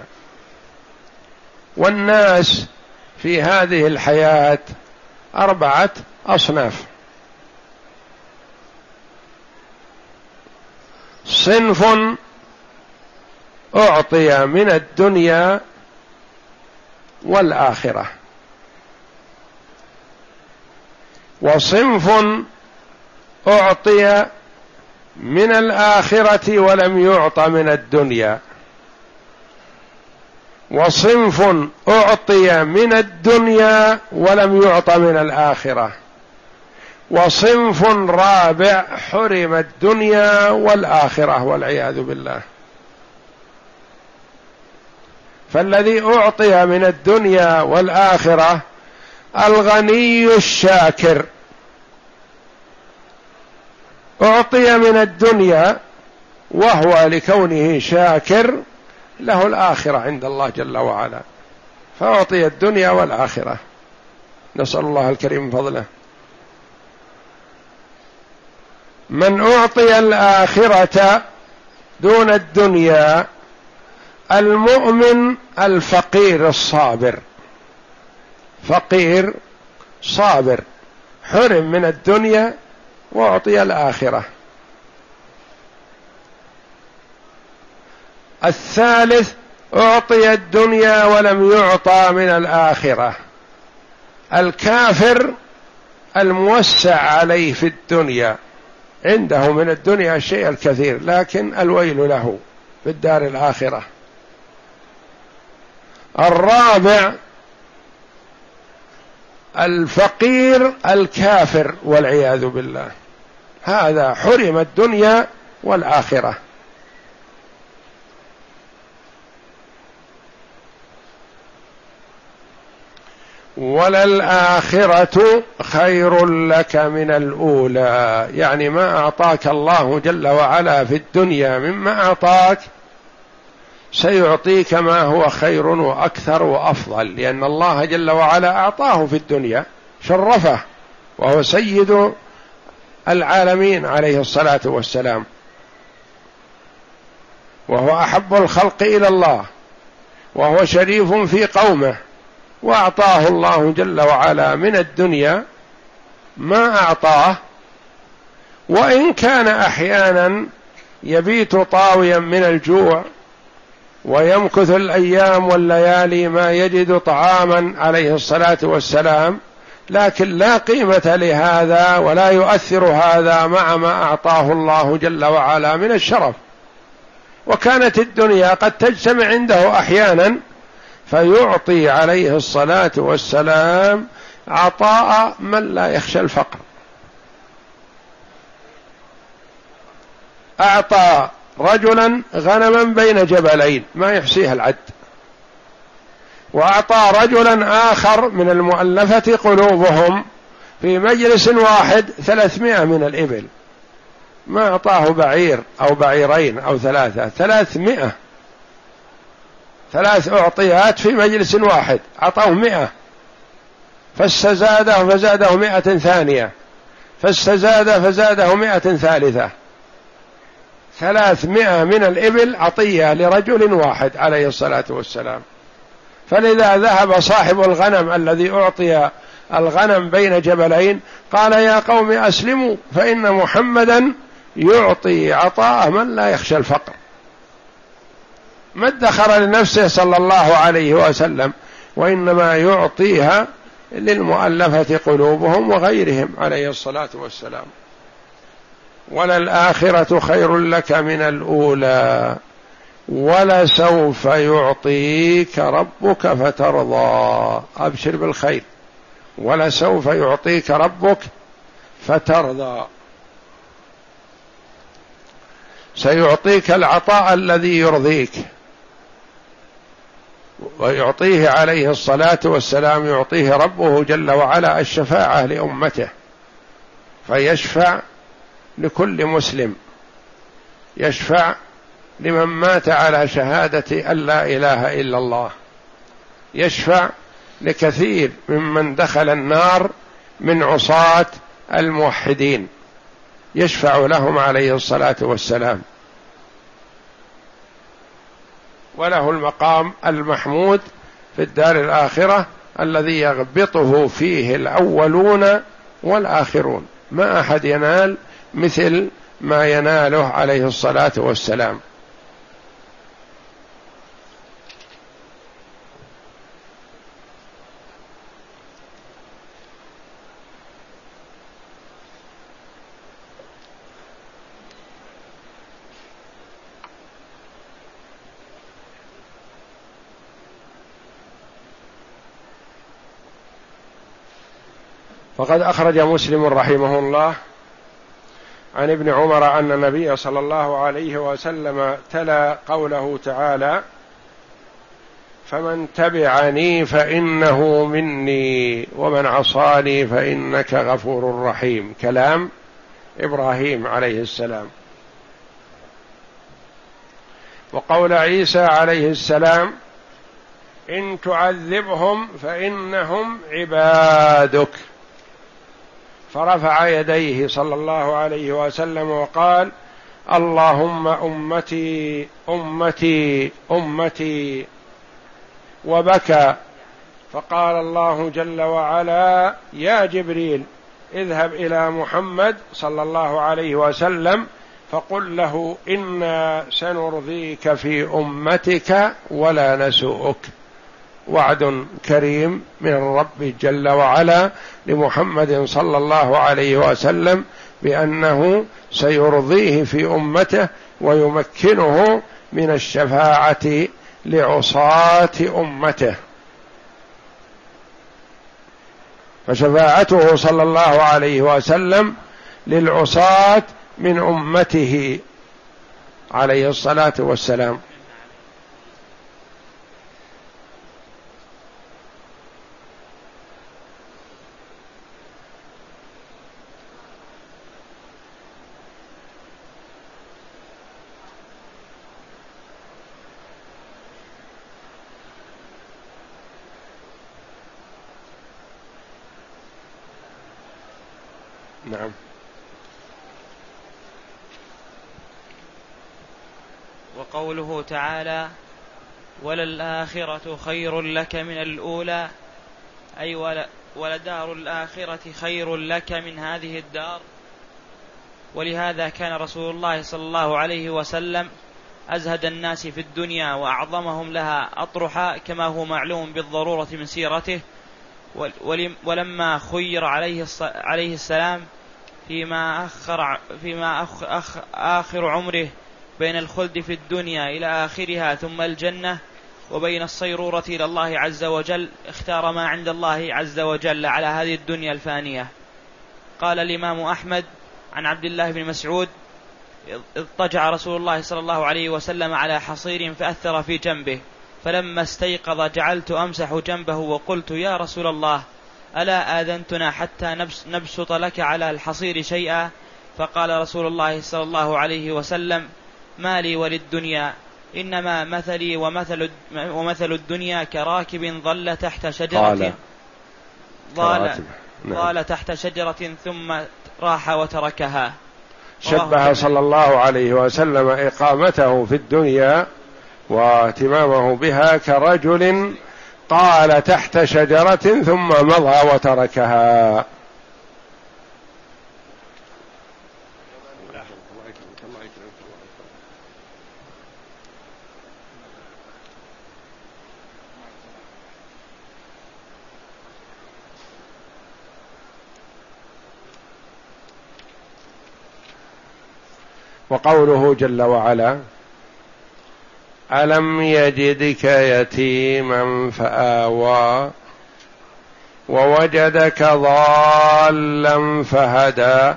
والناس في هذه الحياة أربعة أصناف: صنف أعطي من الدنيا والآخرة، وصنف أعطي من الآخرة ولم يعط من الدنيا، وصنف أعطي من الدنيا ولم يعط من الآخرة، وصنف رابع حرم الدنيا والآخرة والعياذ بالله. فالذي أعطي من الدنيا والآخرة الغني الشاكر، أعطي من الدنيا وهو لكونه شاكر له الآخرة عند الله جل وعلا، فأعطي الدنيا والآخرة، نسأل الله الكريم من فضله. من أعطي الآخرة دون الدنيا المؤمن الفقير الصابر، فقير صابر حرم من الدنيا وأعطي الآخرة. الثالث أعطي الدنيا ولم يعطى من الآخرة، الكافر الموسع عليه في الدنيا، عنده من الدنيا الشيء الكثير لكن الويل له في الدار الآخرة. الرابع الفقير الكافر والعياذ بالله، هذا حرم الدنيا والآخرة. وللآخرة خير لك من الأولى، يعني ما أعطاك الله جل وعلا في الدنيا مما أعطاك سيعطيك ما هو خير وأكثر وأفضل، لأن الله جل وعلا أعطاه في الدنيا، شرفه، وهو سيد العالمين عليه الصلاة والسلام، وهو أحب الخلق إلى الله، وهو شريف في قومه، وأعطاه الله جل وعلا من الدنيا ما أعطاه، وإن كان أحيانا يبيت طاويا من الجوع ويمكث الأيام والليالي ما يجد طعاما عليه الصلاة والسلام، لكن لا قيمة لهذا ولا يؤثر هذا مع ما أعطاه الله جل وعلا من الشرف. وكانت الدنيا قد تجتمع عنده أحيانا فيعطي عليه الصلاة والسلام عطاء من لا يخشى الفقر. أعطى رجلا غنما بين جبلين ما يحصيها العد، وأعطى رجلا آخر من المؤلفة قلوبهم في مجلس واحد ثلاثمائة من الإبل، ما أعطاه بعير أو بعيرين أو ثلاثة، ثلاثمائة، ثلاث أعطيات في مجلس واحد أعطاه مئة، فاستزاده فزاده مئة ثانية، فاستزاد فزاده مئة ثالثة، ثلاثمائة من الإبل عطية لرجل واحد عليه الصلاة والسلام. فلذا ذهب صاحب الغنم الذي أعطي الغنم بين جبلين قال يا قوم أسلموا فإن محمدا يعطي عطاء من لا يخشى الفقر، ما ادخر لنفسه صلى الله عليه وسلم، وإنما يعطيها للمؤلفة قلوبهم وغيرهم عليه الصلاة والسلام. وللآخرة خير لك من الأولى ولسوف يعطيك ربك فترضى، أبشر بالخير، ولسوف يعطيك ربك فترضى، سيعطيك العطاء الذي يرضيك. ويعطيه عليه الصلاة والسلام، يعطيه ربه جل وعلا الشفاعة لأمته، فيشفع لكل مسلم، يشفع لمن مات على شهادة أن لا إله إلا الله، يشفع لكثير ممن دخل النار من عصاة الموحدين، يشفع لهم عليه الصلاة والسلام، وله المقام المحمود في الدار الآخرة الذي يغبطه فيه الأولون والآخرون، ما أحد ينال مثل ما يناله عليه الصلاة والسلام. فقد أخرج مسلم رحمه الله عن ابن عمر أن النبي صلى الله عليه وسلم تلا قوله تعالى فمن تبعني فإنه مني ومن عصاني فإنك غفور رحيم، كلام إبراهيم عليه السلام. وقول عيسى عليه السلام إن تعذبهم فإنهم عبادك، فرفع يديه صلى الله عليه وسلم وقال اللهم أمتي أمتي أمتي، وبكى، فقال الله جل وعلا يا جبريل اذهب إلى محمد صلى الله عليه وسلم فقل له إنا سنرضيك في أمتك ولا نسوءك. وعد كريم من الرب جل وعلا لمحمد صلى الله عليه وسلم بأنه سيرضيه في أمته ويمكنه من الشفاعة لعصاة أمته. فشفاعته صلى الله عليه وسلم للعصاة من أمته عليه الصلاة والسلام. نعم. وقوله تعالى وللآخرة خير لك من الأولى، أي ولدار الآخرة خير لك من هذه الدار. ولهذا كان رسول الله صلى الله عليه وسلم أزهد الناس في الدنيا وأعظمهم لها أطرحا، كما هو معلوم بالضرورة من سيرته. ولما خير عليه السلام فيما أخر, فيما أخ أخ آخر عمره بين الخلد في الدنيا إلى آخرها ثم الجنة، وبين الصيرورة إلى الله عز وجل، اختار ما عند الله عز وجل على هذه الدنيا الفانية. قال الإمام أحمد عن عبد الله بن مسعود اضطجع رسول الله صلى الله عليه وسلم على حصير فأثر في جنبه، فلما استيقظ جعلت أمسح جنبه وقلت يا رسول الله ألا آذنتنا حتى نبسط لك على الحصير شيئا؟ فقال رسول الله صلى الله عليه وسلم ما لي وللدنيا، إنما مثلي ومثل, ومثل الدنيا كراكب ظل تحت شجرة ظل, ظل تحت شجرة ثم راح وتركها. شبه صلى الله عليه وسلم إقامته في الدنيا واهتمامه بها كرجل قال تحت شجرة ثم مضى وتركها. وقوله جل وعلا ألم يجدك يتيما فآوى ووجدك ضالا فهدى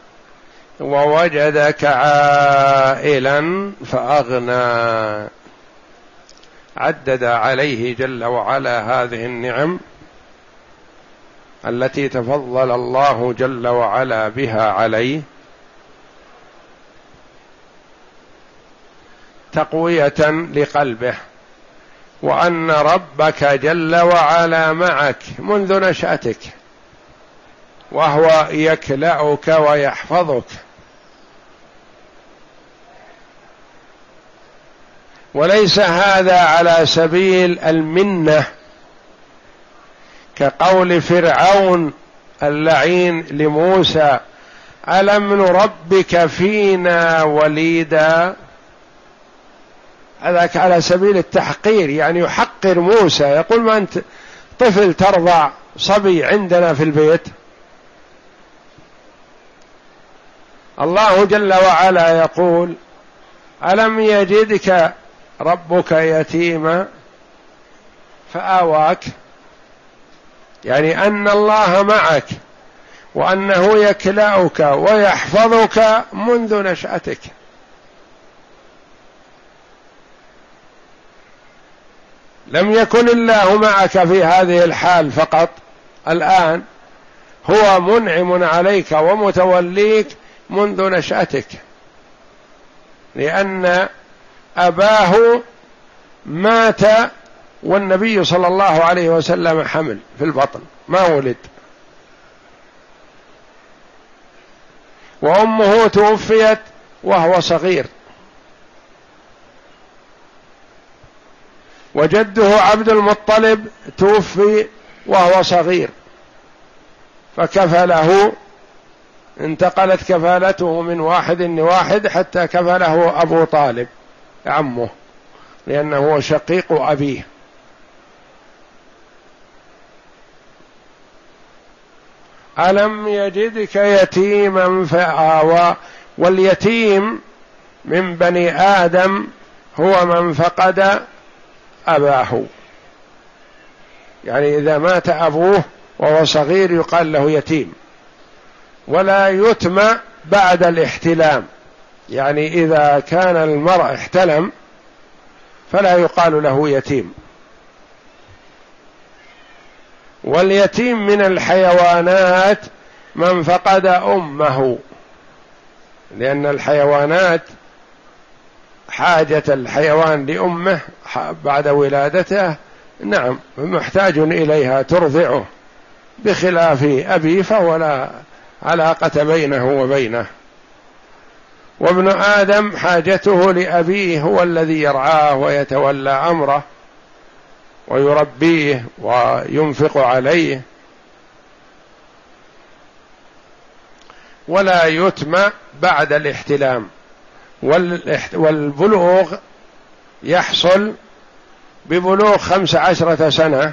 ووجدك عائلا فأغنى. عدد عليه جل وعلا هذه النعم التي تفضل الله جل وعلا بها عليه تقوية لقلبه، وأن ربك جل وعلا معك منذ نشأتك وهو يكلأك ويحفظك، وليس هذا على سبيل المنة كقول فرعون اللعين لموسى ألم نربك فينا وليدا. هذاك على سبيل التحقير، يعني يحقر موسى، يقول ما أنت طفل ترضع صبي عندنا في البيت. الله جل وعلا يقول ألم يجدك ربك يتيما فآواك، يعني أن الله معك وأنه يكلأك ويحفظك منذ نشأتك. لم يكن الله معك في هذه الحال فقط، الآن هو منعم عليك ومتوليك منذ نشأتك، لأن أباه مات والنبي صلى الله عليه وسلم حمل في البطن ما ولد، وأمه توفيت وهو صغير، وجده عبد المطلب توفي وهو صغير، فكفله انتقلت كفالته من واحد لواحد حتى كفله أبو طالب عمه، لأنه هو شقيق أبيه. ألم يجدك يتيما فآوى، واليتيم من بني آدم هو من فقد أباه، يعني إذا مات أبوه وهو صغير يقال له يتيم، ولا يتم بعد الاحتلام، يعني إذا كان المرء احتلم فلا يقال له يتيم. واليتيم من الحيوانات من فقد أمه، لأن الحيوانات حاجة الحيوان لأمه بعد ولادته نعم محتاج إليها ترضعه، بخلاف أبي فهو لا علاقة بينه وبينه. وابن آدم حاجته لأبيه، هو الذي يرعاه ويتولى أمره ويربيه وينفق عليه، ولا يتم بعد الاحتلام. والبلوغ يحصل ببلوغ خمس عشرة سنة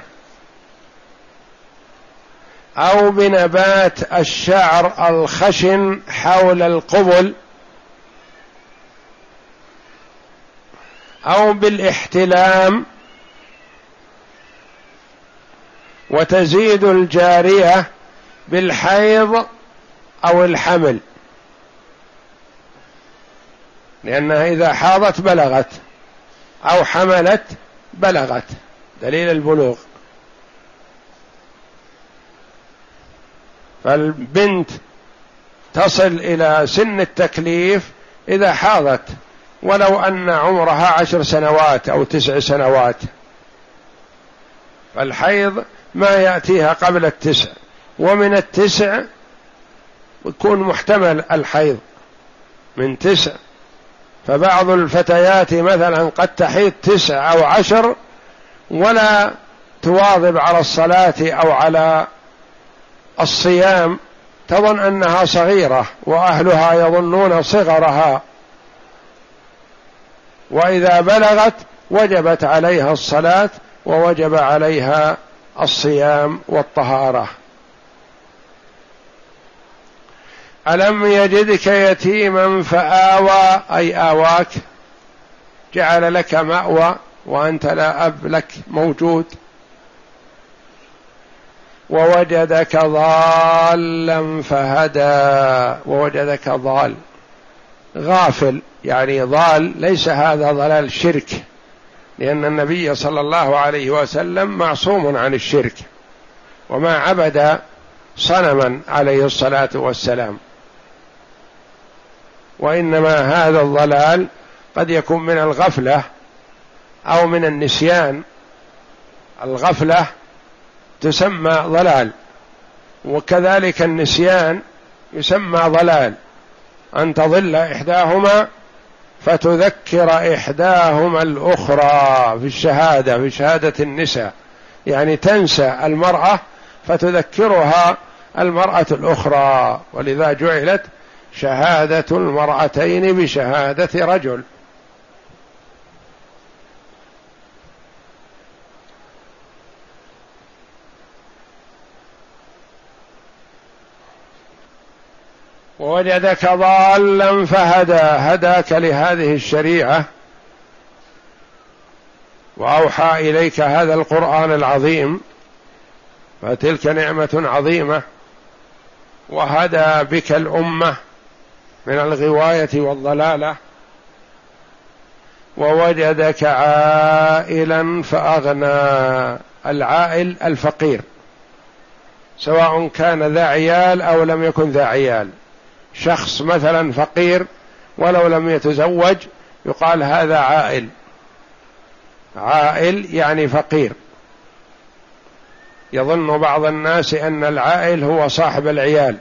أو بنبات الشعر الخشن حول القبل أو بالاحتلام، وتزيد الجارية بالحيض أو الحمل. لأنها إذا حاضت بلغت أو حملت بلغت، دليل البلوغ. فالبنت تصل إلى سن التكليف إذا حاضت، ولو أن عمرها عشر سنوات أو تسع سنوات، فالحيض ما يأتيها قبل التسع، ومن التسع يكون محتمل الحيض من تسع. فبعض الفتيات مثلا قد تحيض تسع أو عشر ولا تواظب على الصلاة أو على الصيام، تظن أنها صغيرة وأهلها يظنون صغرها، وإذا بلغت وجبت عليها الصلاة ووجب عليها الصيام والطهارة. ألم يجدك يتيما فآوى، أي آواك، جعل لك مأوى وأنت لا أب لك موجود. ووجدك ضالا فهدى، ووجدك ضال غافل، يعني ضال ليس هذا ضلال شرك، لأن النبي صلى الله عليه وسلم معصوم عن الشرك وما عبد صنما عليه الصلاة والسلام، وإنما هذا الضلال قد يكون من الغفلة أو من النسيان. الغفلة تسمى ضلال، وكذلك النسيان يسمى ضلال، أن تضل إحداهما فتذكر إحداهما الأخرى في الشهادة، في شهادة النساء، يعني تنسى المرأة فتذكرها المرأة الأخرى، ولذا جعلت شهادة المرأتين بشهادة رجل. ووجدك ضالا فهدى، هداك لهذه الشريعة وأوحى إليك هذا القرآن العظيم، فتلك نعمة عظيمة، وهدى بك الأمة من الغواية والضلالة. ووجدك عائلا فأغنى، العائل الفقير، سواء كان ذا عيال أو لم يكن ذا عيال. شخص مثلا فقير ولو لم يتزوج يقال هذا عائل، عائل يعني فقير. يظن بعض الناس أن العائل هو صاحب العيال،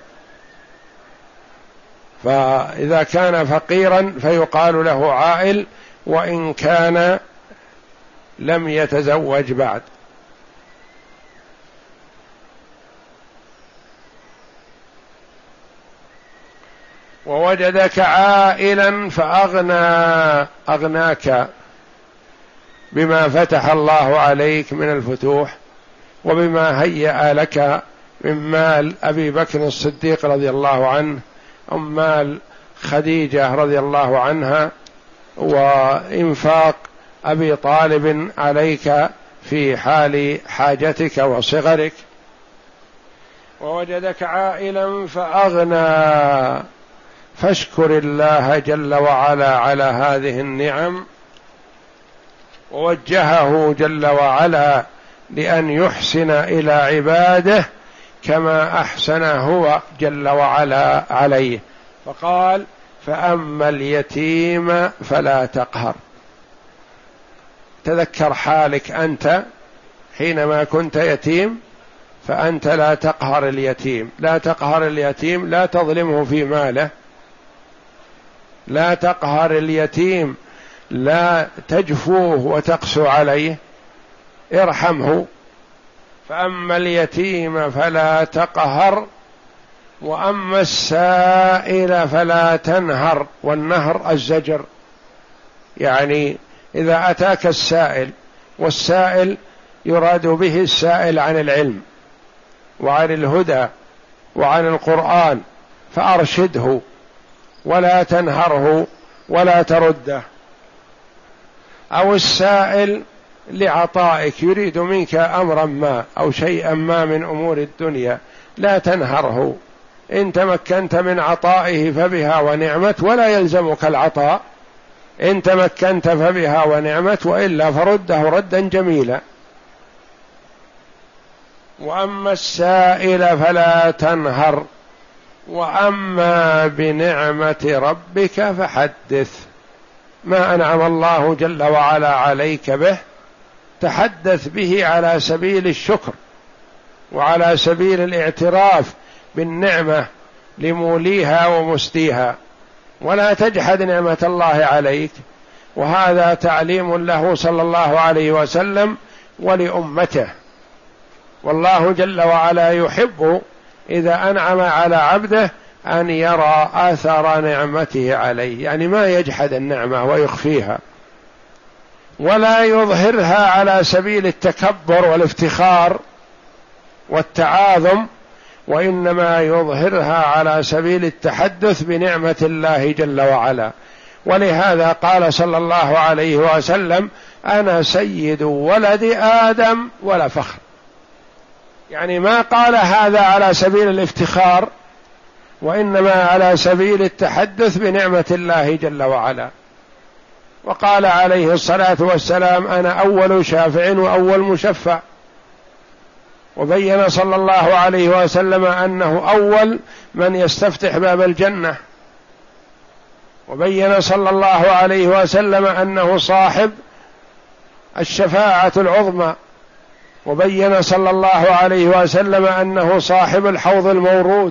فإذا كان فقيرا فيقال له عائل وإن كان لم يتزوج بعد. ووجدك عائلا فأغنى، أغناك بما فتح الله عليك من الفتوح، وبما هيأ لك من مال أبي بكر الصديق رضي الله عنه، أم مال خديجة رضي الله عنها، وإنفاق أبي طالب عليك في حال حاجتك وصغرك. ووجدك عائلا فأغنى، فاشكر الله جل وعلا على هذه النعم، ووجهه جل وعلا لأن يحسن إلى عباده كما أحسن هو جل وعلا عليه، فقال فأما اليتيم فلا تقهر. تذكر حالك أنت حينما كنت يتيم، فأنت لا تقهر اليتيم، لا تقهر اليتيم، لا تظلمه في ماله، لا تقهر اليتيم، لا تجفوه وتقسو عليه، ارحمه. فأما اليتيم فلا تقهر، وأما السائل فلا تنهر. والنهر الزجر، يعني إذا أتاك السائل، والسائل يراد به السائل عن العلم وعن الهدى وعن القرآن، فأرشده ولا تنهره ولا ترده. أو السائل لعطائك، يريد منك أمرا ما أو شيئا ما من أمور الدنيا، لا تنهره، إن تمكنت من عطائه فبها ونعمت، ولا يلزمك العطاء، إن تمكنت فبها ونعمت، وإلا فرده ردا جميلا. وأما السائل فلا تنهر، وأما بنعمة ربك فحدث. ما أنعم الله جل وعلا عليك به تحدث به على سبيل الشكر وعلى سبيل الاعتراف بالنعمة لموليها ومسديها، ولا تجحد نعمة الله عليك. وهذا تعليم له صلى الله عليه وسلم ولأمته. والله جل وعلا يحب إذا أنعم على عبده أن يرى آثار نعمته عليه، يعني ما يجحد النعمة ويخفيها، ولا يظهرها على سبيل التكبر والافتخار والتعاظم، وإنما يظهرها على سبيل التحدث بنعمة الله جل وعلا. ولهذا قال صلى الله عليه وسلم: أنا سيد ولد آدم ولا فخر. يعني ما قال هذا على سبيل الافتخار، وإنما على سبيل التحدث بنعمة الله جل وعلا. وقال عليه الصلاة والسلام: أنا أول شافع وأول مشفع. وبين صلى الله عليه وسلم أنه أول من يستفتح باب الجنة. وبين صلى الله عليه وسلم أنه صاحب الشفاعة العظمى. وبين صلى الله عليه وسلم أنه صاحب الحوض المورود.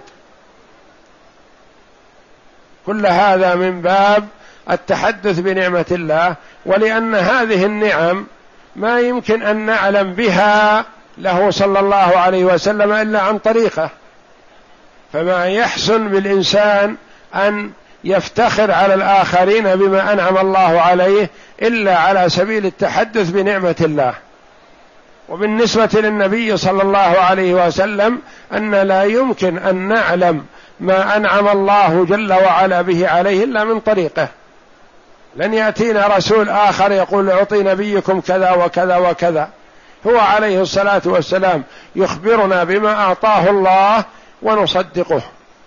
كل هذا من باب التحدث بنعمة الله، ولأن هذه النعم ما يمكن أن نعلم بها له صلى الله عليه وسلم إلا عن طريقه. فما يحسن بالإنسان أن يفتخر على الآخرين بما أنعم الله عليه إلا على سبيل التحدث بنعمة الله. وبالنسبة للنبي صلى الله عليه وسلم أن لا يمكن أن نعلم ما أنعم الله جل وعلا به عليه إلا من طريقه. لن يأتينا رسول آخر يقول: أعطي نبيكم كذا وكذا وكذا. هو عليه الصلاة والسلام يخبرنا بما أعطاه الله ونصدقه.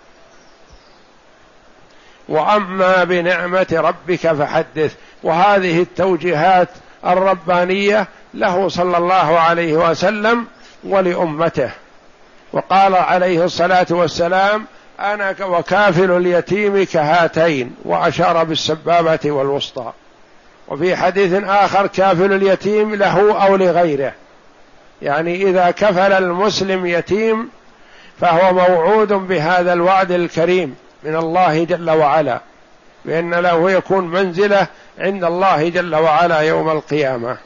وأما بنعمة ربك فحدث. وهذه التوجيهات الربانية له صلى الله عليه وسلم ولأمته. وقال عليه الصلاة والسلام: أنا وكافل اليتيم كهاتين، وأشار بالسبابة والوسطى. وفي حديث آخر: كافل اليتيم له أو لغيره، يعني إذا كفل المسلم يتيم فهو موعود بهذا الوعد الكريم من الله جل وعلا، بأن له يكون منزله عند الله جل وعلا يوم القيامة.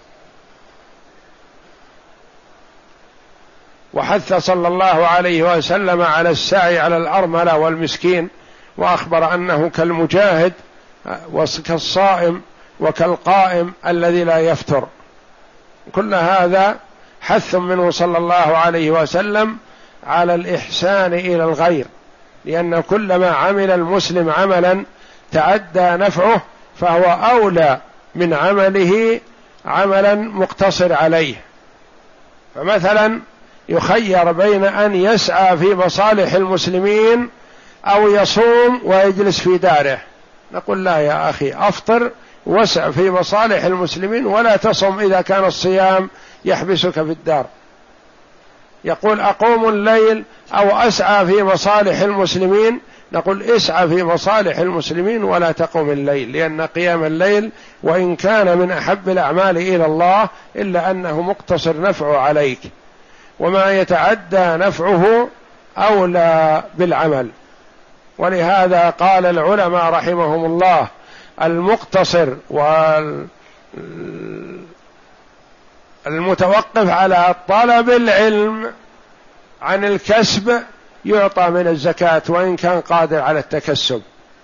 وحث صلى الله عليه وسلم على السعي على الأرملة والمسكين، وأخبر أنه كالمجاهد وكالصائم وكالقائم الذي لا يفتر. كل هذا حث منه صلى الله عليه وسلم على الإحسان إلى الغير، لأن كلما عمل المسلم عملا تعدى نفعه فهو أولى من عمله عملا مقتصر عليه. فمثلا يخير بين أن يسعى في مصالح المسلمين أو يصوم ويجلس في داره، نقول: لا يا أخي، أفطر واسع في مصالح المسلمين ولا تصم إذا كان الصيام يحبسك في الدار. يقول: أقوم الليل أو أسعى في مصالح المسلمين، نقول: اسعى في مصالح المسلمين ولا تقم الليل، لأن قيام الليل وإن كان من أحب الأعمال إلى الله إلا أنه مقتصر نفعه عليك، وما يتعدى نفعه أولى بالعمل. ولهذا قال العلماء رحمهم الله: المقتصر والمتوقف على طلب العلم عن الكسب يعطى من الزكاة وإن كان قادر على التكسب،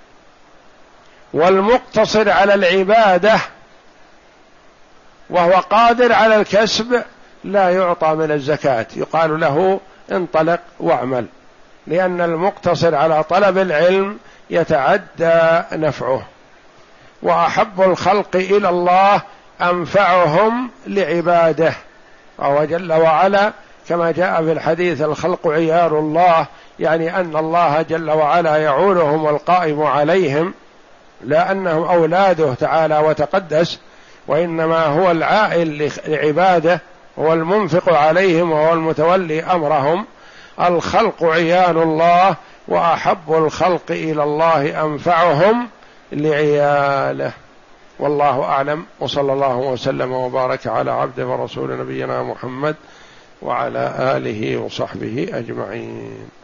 والمقتصر على العبادة وهو قادر على الكسب لا يعطى من الزكاة، يقال له: انطلق واعمل، لأن المقتصر على طلب العلم يتعدى نفعه. وأحب الخلق إلى الله أنفعهم لعباده، وهو جل وعلا كما جاء في الحديث: الخلق عيار الله، يعني أن الله جل وعلا يعولهم والقائم عليهم لا أنهم أولاده تعالى وتقدس، وإنما هو العائل لعباده، هو المنفق عليهم وهو المتولي أمرهم. الخلق عيال الله، وأحب الخلق إلى الله أنفعهم لعياله. والله أعلم، وصلى الله وسلم وبارك على عبده ورسول نبينا محمد وعلى آله وصحبه أجمعين.